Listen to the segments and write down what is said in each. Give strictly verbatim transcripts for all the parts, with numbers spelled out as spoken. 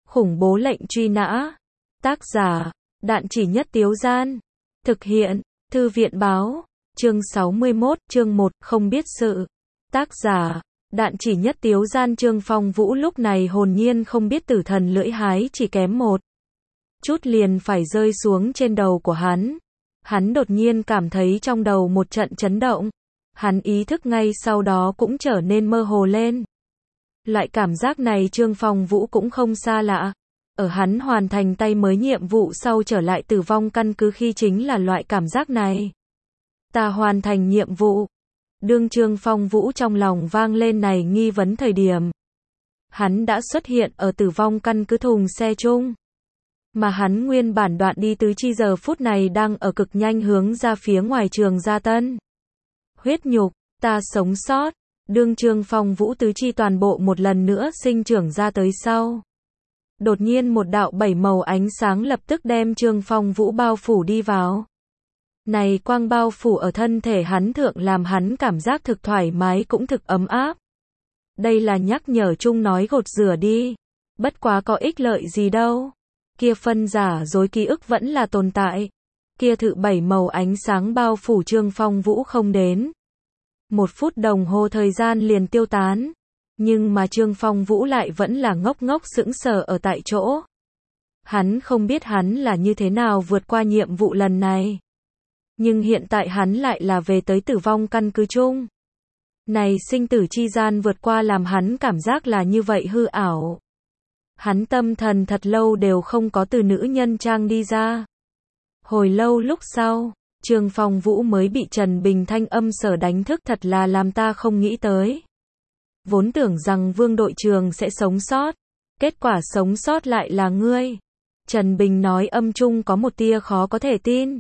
Khủng bố lệnh truy nã. Tác giả, Đạn Chỉ Nhất Tiếu Gian. Thực hiện, Thư viện Báo. Chương sáu mươi mốt, chương một, không biết sự. Tác giả, Đạn Chỉ Nhất Tiếu Gian. Trương Phong Vũ lúc này hồn nhiên không biết tử thần lưỡi hái chỉ kém một chút liền phải rơi xuống trên đầu của hắn. Hắn đột nhiên cảm thấy trong đầu một trận chấn động. Hắn ý thức ngay sau đó cũng trở nên mơ hồ lên. Loại cảm giác này Trương Phong Vũ cũng không xa lạ. Ở hắn hoàn thành tay mới nhiệm vụ sau trở lại tử vong căn cứ khi chính là loại cảm giác này. Ta hoàn thành nhiệm vụ. Đương Trương Phong Vũ trong lòng vang lên này nghi vấn thời điểm. Hắn đã xuất hiện ở tử vong căn cứ thùng xe chung. Mà hắn nguyên bản đoạn đi tứ chi giờ phút này đang ở cực nhanh hướng ra phía ngoài trường Gia Tân. Huyết nhục, ta sống sót. Đương Trương Phong Vũ tứ chi toàn bộ một lần nữa sinh trưởng ra tới sau. Đột nhiên một đạo bảy màu ánh sáng lập tức đem Trương Phong Vũ bao phủ đi vào. Này quang bao phủ ở thân thể hắn thượng làm hắn cảm giác thực thoải mái cũng thực ấm áp. Đây là nhắc nhở chung nói gột rửa đi. Bất quá có ích lợi gì đâu. Kia phân giả dối ký ức vẫn là tồn tại. Kia thự bảy màu ánh sáng bao phủ Trương Phong Vũ không đến một phút đồng hồ thời gian liền tiêu tán. Nhưng mà Trương Phong Vũ lại vẫn là ngốc ngốc sững sờ ở tại chỗ. Hắn không biết hắn là như thế nào vượt qua nhiệm vụ lần này. Nhưng hiện tại hắn lại là về tới tử vong căn cứ chung. Này sinh tử chi gian vượt qua làm hắn cảm giác là như vậy hư ảo. Hắn tâm thần thật lâu đều không có từ nữ nhân trang đi ra. Hồi lâu lúc sau, Trương Phong Vũ mới bị Trần Bình thanh âm sở đánh thức, thật là làm ta không nghĩ tới. Vốn tưởng rằng Vương đội trưởng sẽ sống sót, kết quả sống sót lại là ngươi. Trần Bình nói âm chung có một tia khó có thể tin.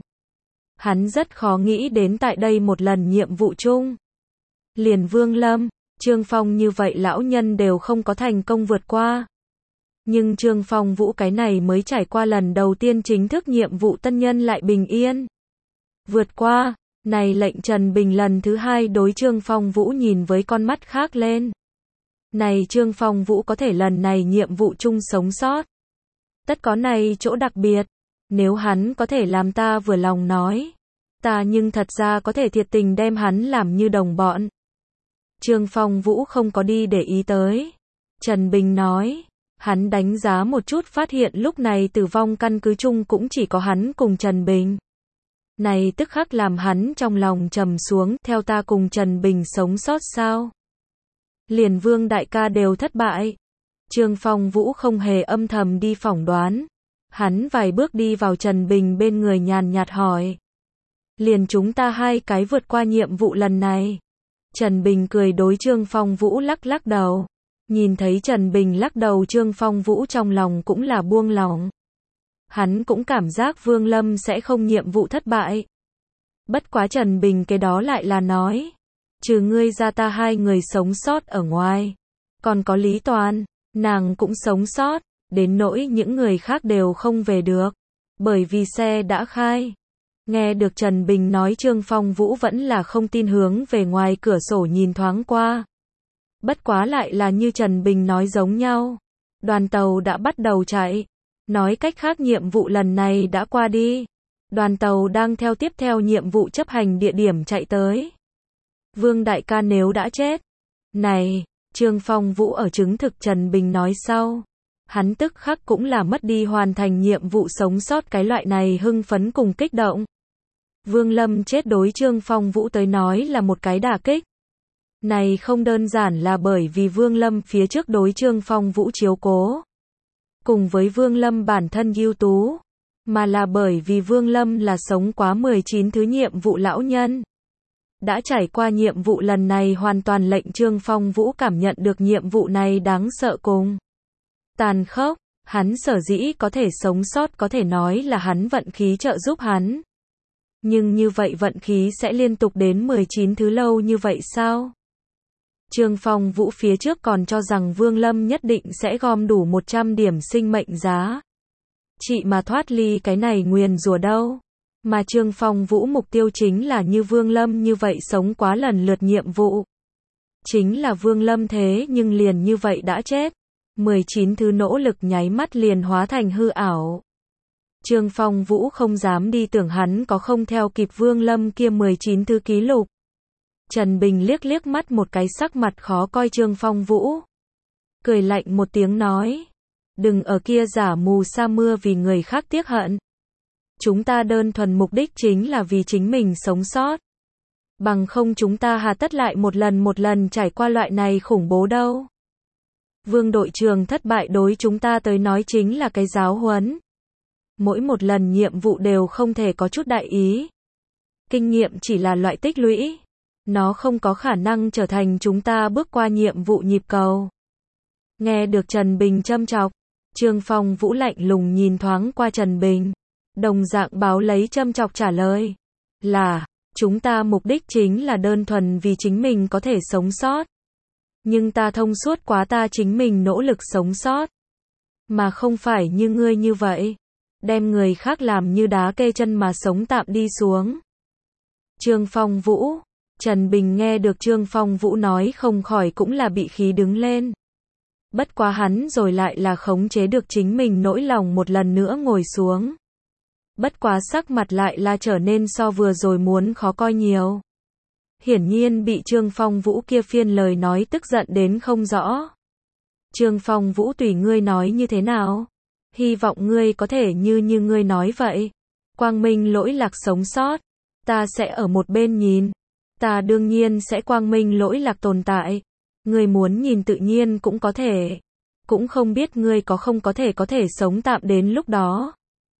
Hắn rất khó nghĩ đến tại đây một lần nhiệm vụ chung. Liền Vương Lâm, Trương Phong như vậy lão nhân đều không có thành công vượt qua. Nhưng Trương Phong Vũ cái này mới trải qua lần đầu tiên chính thức nhiệm vụ tân nhân lại bình yên vượt qua, này lệnh Trần Bình lần thứ hai đối Trương Phong Vũ nhìn với con mắt khác lên. Này Trương Phong Vũ có thể lần này nhiệm vụ chung sống sót. Tất có này chỗ đặc biệt. Nếu hắn có thể làm ta vừa lòng nói. Ta nhưng thật ra có thể thiệt tình đem hắn làm như đồng bọn. Trương Phong Vũ không có đi để ý tới. Trần Bình nói. Hắn đánh giá một chút phát hiện lúc này tử vong căn cứ chung cũng chỉ có hắn cùng Trần Bình. Này tức khắc làm hắn trong lòng trầm xuống, theo ta cùng Trần Bình sống sót sao? Liền Vương đại ca đều thất bại. Trương Phong Vũ không hề âm thầm đi phỏng đoán. Hắn vài bước đi vào Trần Bình bên người nhàn nhạt hỏi. Liền chúng ta hai cái vượt qua nhiệm vụ lần này. Trần Bình cười đối Trương Phong Vũ lắc lắc đầu. Nhìn thấy Trần Bình lắc đầu Trương Phong Vũ trong lòng cũng là buông lỏng. Hắn cũng cảm giác Vương Lâm sẽ không nhiệm vụ thất bại. Bất quá Trần Bình cái đó lại là nói. Trừ ngươi ra ta hai người sống sót ở ngoài. Còn có Lý Toàn, nàng cũng sống sót. Đến nỗi những người khác đều không về được. Bởi vì xe đã khai. Nghe được Trần Bình nói Trương Phong Vũ vẫn là không tin hướng về ngoài cửa sổ nhìn thoáng qua. Bất quá lại là như Trần Bình nói giống nhau. Đoàn tàu đã bắt đầu chạy. Nói cách khác nhiệm vụ lần này đã qua đi. Đoàn tàu đang theo tiếp theo nhiệm vụ chấp hành địa điểm chạy tới. Vương đại ca nếu đã chết. Này, Trương Phong Vũ ở chứng thực Trần Bình nói sau. Hắn tức khắc cũng là mất đi hoàn thành nhiệm vụ sống sót cái loại này hưng phấn cùng kích động. Vương Lâm chết đối Trương Phong Vũ tới nói là một cái đả kích. Này không đơn giản là bởi vì Vương Lâm phía trước đối Trương Phong Vũ chiếu cố. Cùng với Vương Lâm bản thân ưu tú. Mà là bởi vì Vương Lâm là sống quá mười chín thứ nhiệm vụ lão nhân. Đã trải qua nhiệm vụ lần này hoàn toàn lệnh Trương Phong Vũ cảm nhận được nhiệm vụ này đáng sợ cùng tàn khốc. Hắn sở dĩ có thể sống sót có thể nói là hắn vận khí trợ giúp hắn. Nhưng như vậy vận khí sẽ liên tục đến mười chín thứ lâu như vậy sao? Trương Phong Vũ phía trước còn cho rằng Vương Lâm nhất định sẽ gom đủ một trăm điểm sinh mệnh giá. Chị mà thoát ly cái này nguyền rủa đâu. Mà Trương Phong Vũ mục tiêu chính là như Vương Lâm như vậy sống quá lần lượt nhiệm vụ. Chính là Vương Lâm thế nhưng liền như vậy đã chết. mười chín thứ nỗ lực nháy mắt liền hóa thành hư ảo. Trương Phong Vũ không dám đi tưởng hắn có không theo kịp Vương Lâm kia mười chín thứ ký lục. Trần Bình liếc liếc mắt một cái sắc mặt khó coi Trương Phong Vũ. Cười lạnh một tiếng nói. Đừng ở kia giả mù sa mưa vì người khác tiếc hận. Chúng ta đơn thuần mục đích chính là vì chính mình sống sót. Bằng không chúng ta hà tất lại một lần một lần trải qua loại này khủng bố đâu. Vương đội trưởng thất bại đối chúng ta tới nói chính là cái giáo huấn. Mỗi một lần nhiệm vụ đều không thể có chút đại ý. Kinh nghiệm chỉ là loại tích lũy. Nó không có khả năng trở thành chúng ta bước qua nhiệm vụ nhịp cầu. Nghe được Trần Bình châm chọc, Trương Phong Vũ lạnh lùng nhìn thoáng qua Trần Bình. Đồng dạng báo lấy châm chọc trả lời. Là, chúng ta mục đích chính là đơn thuần vì chính mình có thể sống sót. Nhưng ta thông suốt quá ta chính mình nỗ lực sống sót. Mà không phải như ngươi như vậy. Đem người khác làm như đá kê chân mà sống tạm đi xuống. Trương Phong Vũ. Trần Bình nghe được Trương Phong Vũ nói không khỏi cũng là bị khí đứng lên. Bất quá hắn rồi lại là khống chế được chính mình nỗi lòng một lần nữa ngồi xuống. Bất quá sắc mặt lại là trở nên so vừa rồi muốn khó coi nhiều. Hiển nhiên bị Trương Phong Vũ kia phiên lời nói tức giận đến không rõ. Trương Phong Vũ tùy ngươi nói như thế nào. Hy vọng ngươi có thể như như ngươi nói vậy. Quang minh lỗi lạc sống sót. Ta sẽ ở một bên nhìn. Ta đương nhiên sẽ quang minh lỗi lạc tồn tại. Ngươi muốn nhìn tự nhiên cũng có thể. Cũng không biết ngươi có không có thể có thể sống tạm đến lúc đó.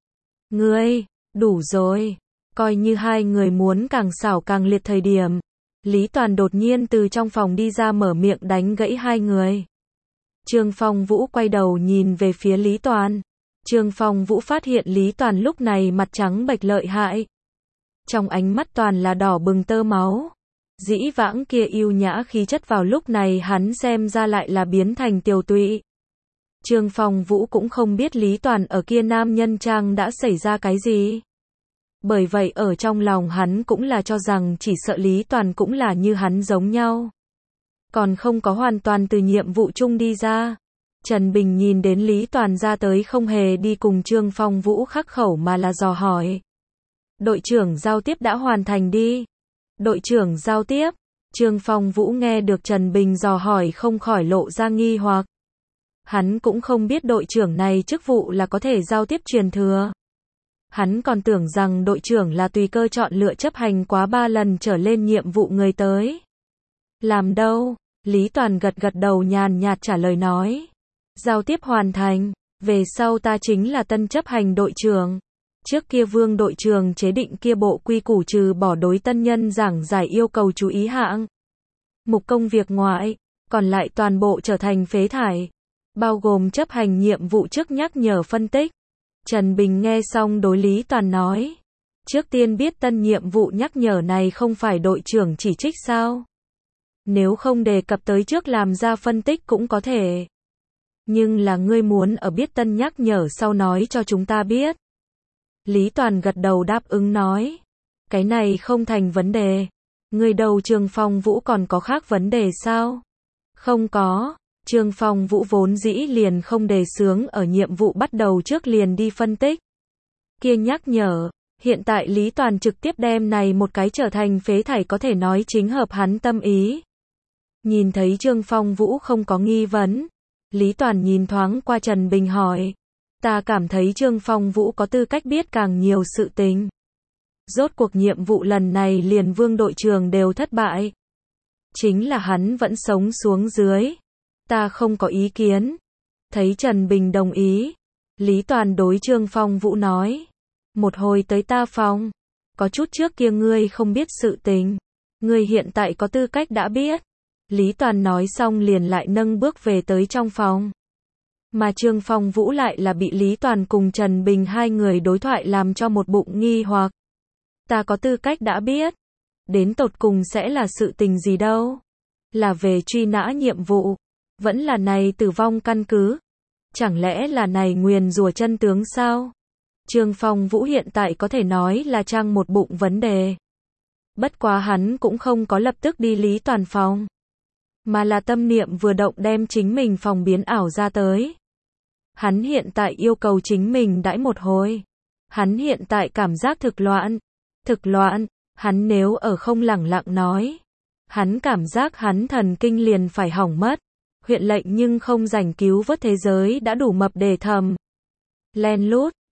Ngươi, đủ rồi. Coi như hai người muốn càng xảo càng liệt thời điểm. Lý Toàn đột nhiên từ trong phòng đi ra mở miệng đánh gãy hai người. Trương Phong Vũ quay đầu nhìn về phía Lý Toàn. Trương Phong Vũ phát hiện Lý Toàn lúc này mặt trắng bệch lợi hại. Trong ánh mắt toàn là đỏ bừng tơ máu. Dĩ vãng kia yêu nhã khí chất vào lúc này hắn xem ra lại là biến thành tiều tụy. Trương Phong Vũ cũng không biết Lý Toàn ở kia nam nhân trang đã xảy ra cái gì. Bởi vậy ở trong lòng hắn cũng là cho rằng chỉ sợ Lý Toàn cũng là như hắn giống nhau. Còn không có hoàn toàn từ nhiệm vụ chung đi ra. Trần Bình nhìn đến Lý Toàn ra tới không hề đi cùng Trương Phong Vũ khắc khẩu mà là dò hỏi. Đội trưởng giao tiếp đã hoàn thành đi. Đội trưởng giao tiếp. Trương Phong Vũ nghe được Trần Bình dò hỏi không khỏi lộ ra nghi hoặc. Hắn cũng không biết đội trưởng này chức vụ là có thể giao tiếp truyền thừa. Hắn còn tưởng rằng đội trưởng là tùy cơ chọn lựa chấp hành quá ba lần trở lên nhiệm vụ người tới. Làm đâu? Lý Toàn gật gật đầu nhàn nhạt trả lời nói. Giao tiếp hoàn thành, về sau ta chính là tân chấp hành đội trưởng. Trước kia Vương đội trưởng chế định kia bộ quy củ trừ bỏ đối tân nhân giảng giải yêu cầu chú ý hạng mục công việc ngoại, còn lại toàn bộ trở thành phế thải, bao gồm chấp hành nhiệm vụ trước nhắc nhở phân tích. Trần Bình nghe xong đối Lý Toàn nói. Trước tiên biết tân nhiệm vụ nhắc nhở này không phải đội trưởng chỉ trích sao? Nếu không đề cập tới trước làm ra phân tích cũng có thể. Nhưng là ngươi muốn ở biết tân nhắc nhở sau nói cho chúng ta biết. Lý Toàn gật đầu đáp ứng nói. Cái này không thành vấn đề. Ngươi đầu Trương Phong Vũ còn có khác vấn đề sao? Không có. Trương Phong Vũ vốn dĩ liền không đề xướng ở nhiệm vụ bắt đầu trước liền đi phân tích. Kia nhắc nhở, hiện tại Lý Toàn trực tiếp đem này một cái trở thành phế thải có thể nói chính hợp hắn tâm ý. Nhìn thấy Trương Phong Vũ không có nghi vấn, Lý Toàn nhìn thoáng qua Trần Bình hỏi. Ta cảm thấy Trương Phong Vũ có tư cách biết càng nhiều sự tình. Rốt cuộc nhiệm vụ lần này liền Vương đội trưởng đều thất bại. Chính là hắn vẫn sống xuống dưới. Ta không có ý kiến. Thấy Trần Bình đồng ý. Lý Toàn đối Trương Phong Vũ nói. Một hồi tới ta phòng. Có chút trước kia ngươi không biết sự tình. Ngươi hiện tại có tư cách đã biết. Lý Toàn nói xong liền lại nâng bước về tới trong phòng. Mà Trương Phong Vũ lại là bị Lý Toàn cùng Trần Bình hai người đối thoại làm cho một bụng nghi hoặc. Ta có tư cách đã biết. Đến tột cùng sẽ là sự tình gì đâu. Là về truy nã nhiệm vụ. Vẫn là này tử vong căn cứ. Chẳng lẽ là này nguyền rủa chân tướng sao? Trương Phong Vũ hiện tại có thể nói là trang một bụng vấn đề. Bất quá hắn cũng không có lập tức đi Lý Toàn phòng. mà là tâm niệm vừa động đem chính mình phòng biến ảo ra tới. Hắn hiện tại yêu cầu chính mình đãi một hồi. Hắn hiện tại cảm giác thực loạn. Thực loạn, hắn nếu ở không lẳng lặng nói. Hắn cảm giác hắn thần kinh liền phải hỏng mất. Huyện lệnh nhưng không rảnh cứu vớt thế giới đã đủ mập để thầm. Len lút,